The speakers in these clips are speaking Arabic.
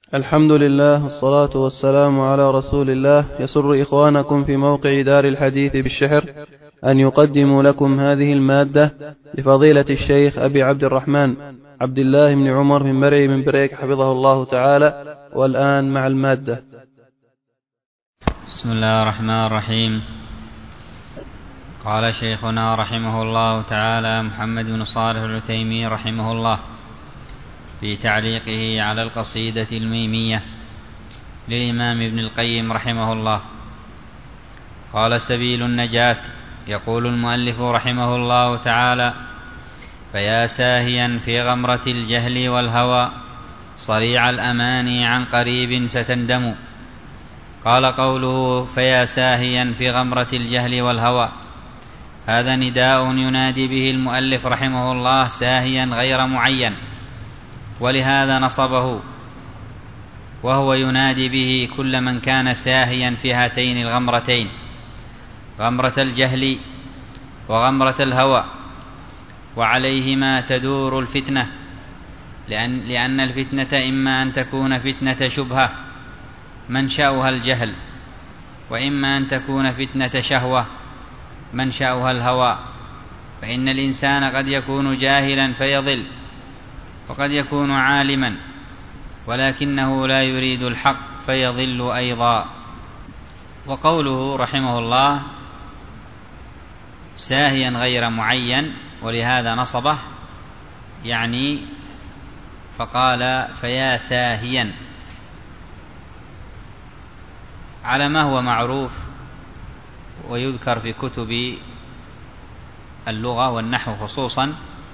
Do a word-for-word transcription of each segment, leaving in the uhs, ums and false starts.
الحمد لله والصلاة والسلام على رسول الله. يسر إخوانكم في موقع دار الحديث بالشحر أن يقدموا لكم هذه المادة لفضيلة الشيخ أبي عبد الرحمن عبد الله بن عمر بن مرعي بن بريك حفظه الله تعالى. والآن مع المادة. بسم الله الرحمن الرحيم. قال شيخنا رحمه الله تعالى محمد بن صالح العثيمين رحمه الله في تعليقه على القصيدة الميمية للإمام ابن القيم رحمه الله، قال: سبيل النجاة. يقول المؤلف رحمه الله تعالى: فيا ساهيا في غمرة الجهل والهوى صريع الأماني عن قريب ستندم. قال قوله فيا ساهيا في غمرة الجهل والهوى، هذا نداء ينادي به المؤلف رحمه الله ساهيا غير معين، ولهذا نصبه، وهو ينادي به كل من كان ساهيا في هاتين الغمرتين، غمرة الجهل وغمرة الهوى، وعليهما تدور الفتنة، لأن, لأن الفتنة إما أن تكون فتنة شبهة منشأها الجهل، وإما أن تكون فتنة شهوة منشأها الهوى. فإن الإنسان قد يكون جاهلا فيضل، وقد يكون عالما ولكنه لا يريد الحق فيضل أيضا. وقوله رحمه الله ساهيا غير معين، ولهذا نصبه، يعني فقال فيا ساهيا على ما هو معروف ويذكر في كتب اللغة والنحو خصوصا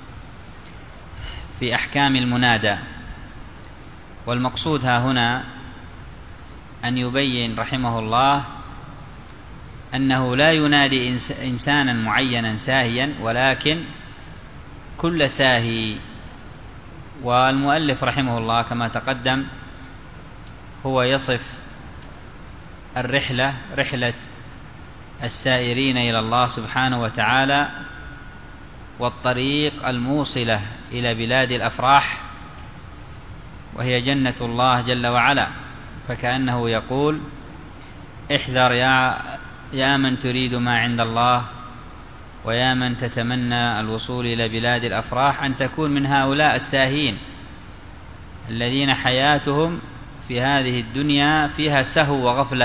في أحكام المنادى. والمقصود ها هنا أن يبين رحمه الله أنه لا ينادي إنسانا معينا ساهيا، ولكن كل ساهي. والمؤلف رحمه الله كما تقدم هو يصف الرحلة، رحلة السائرين إلى الله سبحانه وتعالى، والطريق الموصلة إلى بلاد الأفراح وهي جنة الله جل وعلا. فكأنه يقول احذر يا, يا من تريد ما عند الله، ويا من تتمنى الوصول إلى بلاد الأفراح، أن تكون من هؤلاء الساهين الذين حياتهم في هذه الدنيا فيها سهو وغفلة.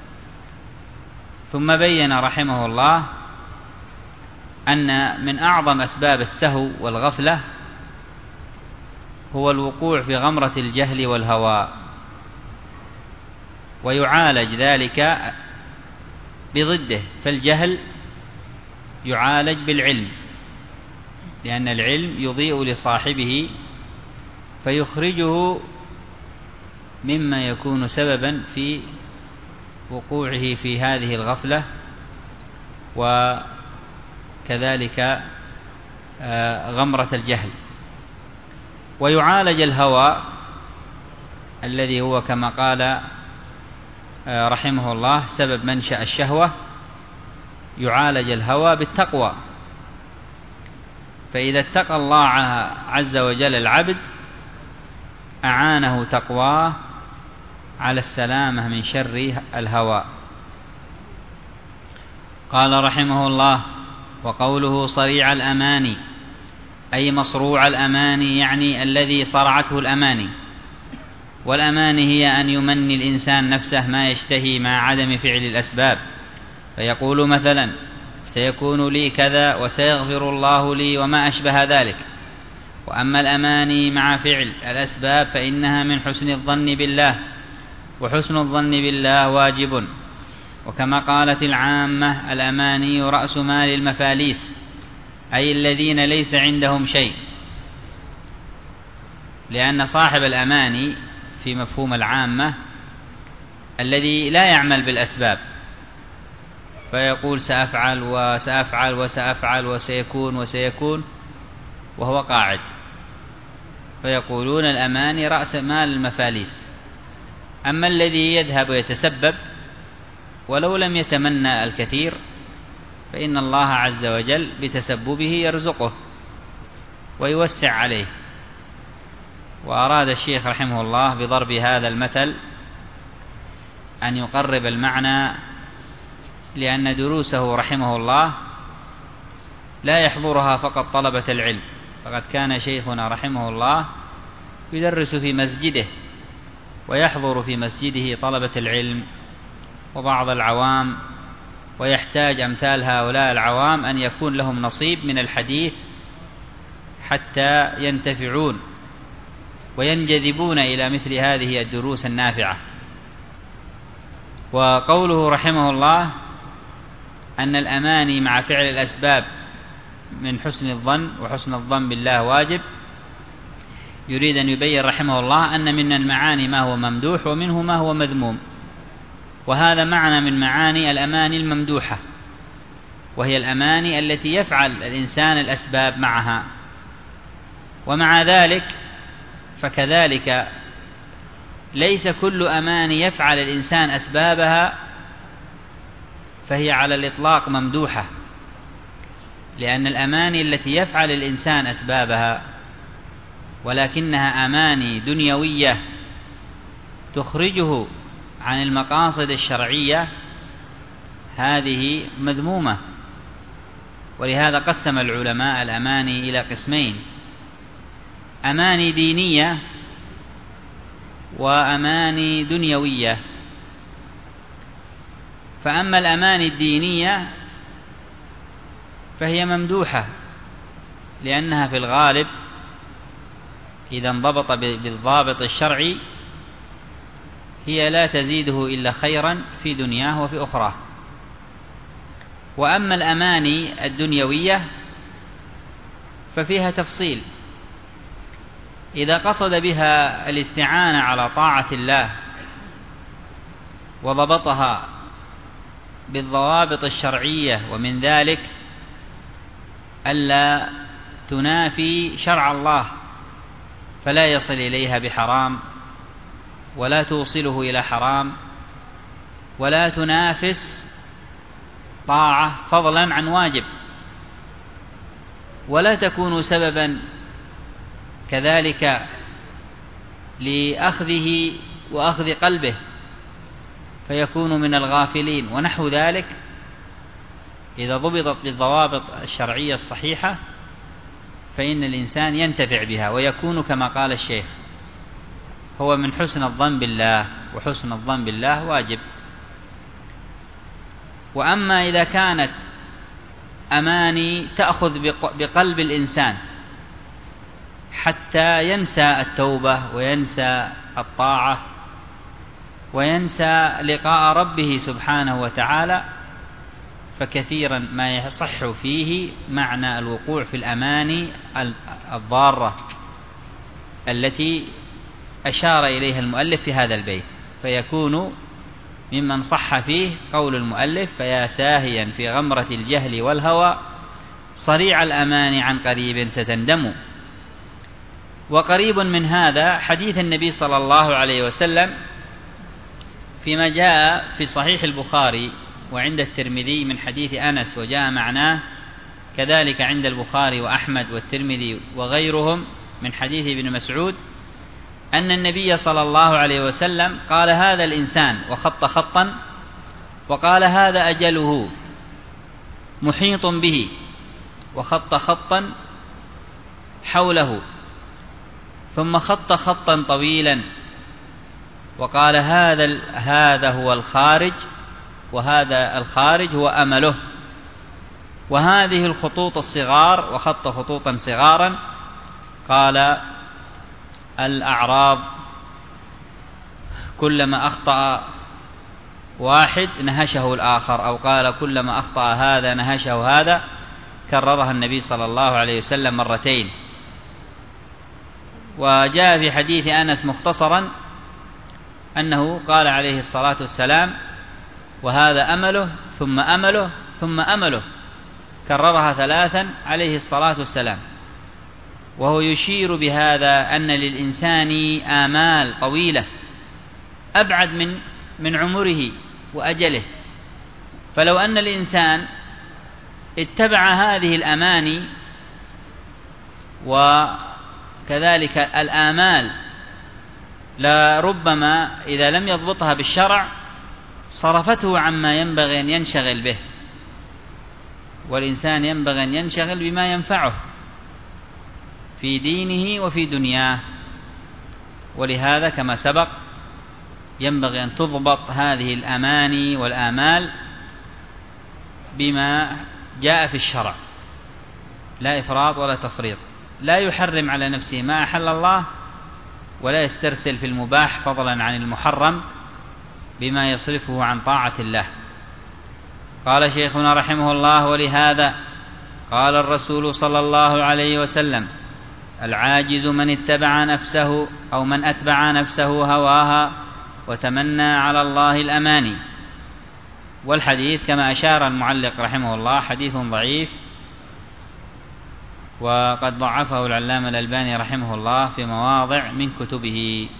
ثم بين رحمه الله أن من أعظم أسباب السهو والغفلة هو الوقوع في غمرة الجهل والهوى، ويعالج ذلك بضده. فالجهل يعالج بالعلم، لأن العلم يضيء لصاحبه فيخرجه مما يكون سببا في وقوعه في هذه الغفلة، وكذلك غمرة الجهل. ويعالج الهوى الذي هو كما قال رحمه الله سبب منشأ الشهوة، يعالج الهوى بالتقوى. فإذا اتقى الله عز وجل العبد أعانه تقواه على السلامة من شر الهوى. قال رحمه الله: وقوله صريع الأماني أي مصروع الأماني، يعني الذي صرعته الأماني. والأماني هي أن يمني الإنسان نفسه ما يشتهي مع عدم فعل الأسباب، فيقول مثلا سيكون لي كذا وسيغفر الله لي وما أشبه ذلك. وأما الأماني مع فعل الأسباب فإنها من حسن الظن بالله، وحسن الظن بالله واجب. وكما قالت العامة الأماني رأس مال المفاليس، أي الذين ليس عندهم شيء، لأن صاحب الأماني في مفهوم العامة الذي لا يعمل بالأسباب، فيقول سأفعل وسأفعل وسأفعل وسيكون وسيكون وهو قاعد، فيقولون الأماني رأس مال المفاليس. أما الذي يذهب ويتسبب ولو لم يتمنى الكثير فإن الله عز وجل بتسببه يرزقه ويوسع عليه. وأراد الشيخ رحمه الله بضرب هذا المثل أن يقرب المعنى، لأن دروسه رحمه الله لا يحضرها فقط طلبة العلم، فقد كان شيخنا رحمه الله يدرس في مسجده، ويحضر في مسجده طلبة العلم وبعض العوام، ويحتاج أمثال هؤلاء العوام أن يكون لهم نصيب من الحديث حتى ينتفعون وينجذبون إلى مثل هذه الدروس النافعة. وقوله رحمه الله أن الأماني مع فعل الأسباب من حسن الظن، وحسن الظن بالله واجب، يريد أن يبين رحمه الله أن من المعاني ما هو ممدوح ومنه ما هو مذموم، وهذا معنى من معاني الأماني الممدوحة، وهي الأماني التي يفعل الإنسان الأسباب معها. ومع ذلك فكذلك ليس كل أماني يفعل الإنسان أسبابها فهي على الإطلاق ممدوحة، لأن الأماني التي يفعل الإنسان أسبابها ولكنها أماني دنيوية تخرجه عن المقاصد الشرعية هذه مذمومة. ولهذا قسم العلماء الأماني إلى قسمين: أماني دينية وأماني دنيوية. فأما الأماني الدينية فهي ممدوحة، لأنها في الغالب إذا انضبط بالضابط الشرعي هي لا تزيده إلا خيرا في دنياه وفي أخراه. وأما الأماني الدنيوية ففيها تفصيل، إذا قصد بها الاستعانة على طاعة الله وضبطها بالضوابط الشرعية، ومن ذلك ألا تنافي شرع الله فلا يصل إليها بحرام، ولا توصله إلى حرام، ولا تنافس طاعة فضلا عن واجب، ولا تكون سببا كذلك لأخذه وأخذ قلبه فيكون من الغافلين ونحو ذلك. إذا ضبطت بالضوابط الشرعية الصحيحة فإن الإنسان ينتفع بها ويكون كما قال الشيخ هو من حسن الظن بالله، وحسن الظن بالله واجب. وأما إذا كانت أماني تأخذ بقلب الإنسان حتى ينسى التوبة وينسى الطاعة وينسى لقاء ربه سبحانه وتعالى، فكثيرا ما يصح فيه معنى الوقوع في الأماني الضارة التي أشار إليها المؤلف في هذا البيت، فيكون ممن صح فيه قول المؤلف: فيا ساهيا في غمرة الجهل والهوى صريع الأمان عن قريب ستندم. وقريب من هذا حديث النبي صلى الله عليه وسلم فيما جاء في صحيح البخاري وعند الترمذي من حديث أنس، وجاء معناه كذلك عند البخاري وأحمد والترمذي وغيرهم من حديث ابن مسعود، أن النبي صلى الله عليه وسلم قال: هذا الإنسان، وخط خطا، وقال: هذا أجله محيط به، وخط خطا حوله، ثم خط خطا طويلا، وقال: هذا هذا هو الخارج، وهذا الخارج هو أمله، وهذه الخطوط الصغار، وخط خطوطا صغارا. قال: الأعراض كلما أخطأ واحد نهشه الآخر، أو قال: كلما أخطأ هذا نهشه هذا، كررها النبي صلى الله عليه وسلم مرتين. وجاء في حديث أنس مختصرا أنه قال عليه الصلاة والسلام: وهذا أمله ثم أمله ثم أمله، كررها ثلاثا عليه الصلاة والسلام، وهو يشير بهذا أن للإنسان آمال طويلة أبعد من من عمره وأجله. فلو أن الإنسان اتبع هذه الأماني كذلك الآمال لربما إذا لم يضبطها بالشرع صرفته عما ينبغي أن ينشغل به، والإنسان ينبغي أن ينشغل بما ينفعه في دينه وفي دنياه. ولهذا كما سبق ينبغي أن تضبط هذه الأماني والآمال بما جاء في الشرع، لا إفراط ولا تفريط، لا يحرم على نفسه ما أحل الله ولا يسترسل في المباح فضلا عن المحرم بما يصرفه عن طاعة الله. قال شيخنا رحمه الله: ولهذا قال الرسول صلى الله عليه وسلم: العاجز من اتبع نفسه أو من أتبع نفسه هواها وتمنى على الله الأماني. والحديث كما أشار المعلق رحمه الله حديث ضعيف، وقد ضعفه العلامة الألباني رحمه الله في مواضع من كتبه.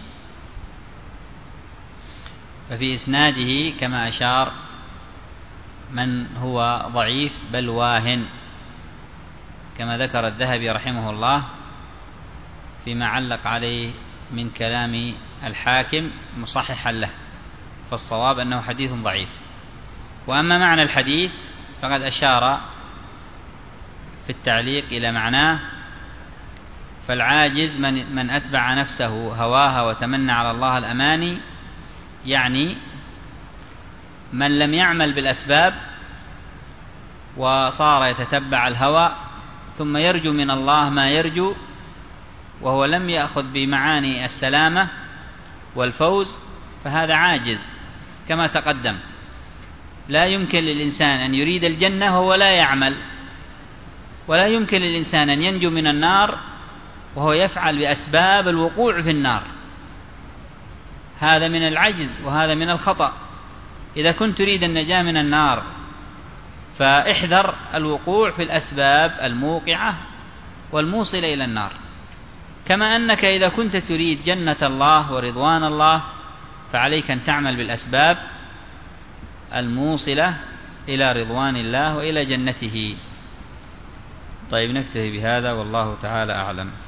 ففي إسناده كما أشار من هو ضعيف بل واهن، كما ذكر الذهبي رحمه الله فيما علق عليه من كلام الحاكم مصححا له، فالصواب أنه حديث ضعيف. وأما معنى الحديث فقد أشار في التعليق إلى معناه: فالعاجز من, من أتبع نفسه هواها وتمنى على الله الأماني، يعني من لم يعمل بالأسباب وصار يتتبع الهوى ثم يرجو من الله ما يرجو، وهو لم يأخذ بمعاني السلامة والفوز، فهذا عاجز كما تقدم. لا يمكن للإنسان أن يريد الجنة وهو لا يعمل، ولا يمكن للإنسان أن ينجو من النار وهو يفعل بأسباب الوقوع في النار. هذا من العجز وهذا من الخطأ. إذا كنت تريد النجاة من النار فاحذر الوقوع في الأسباب الموقعة والموصلة إلى النار، كما أنك إذا كنت تريد جنة الله ورضوان الله فعليك أن تعمل بالأسباب الموصلة إلى رضوان الله وإلى جنته. طيب، نكتفي بهذا والله تعالى أعلم.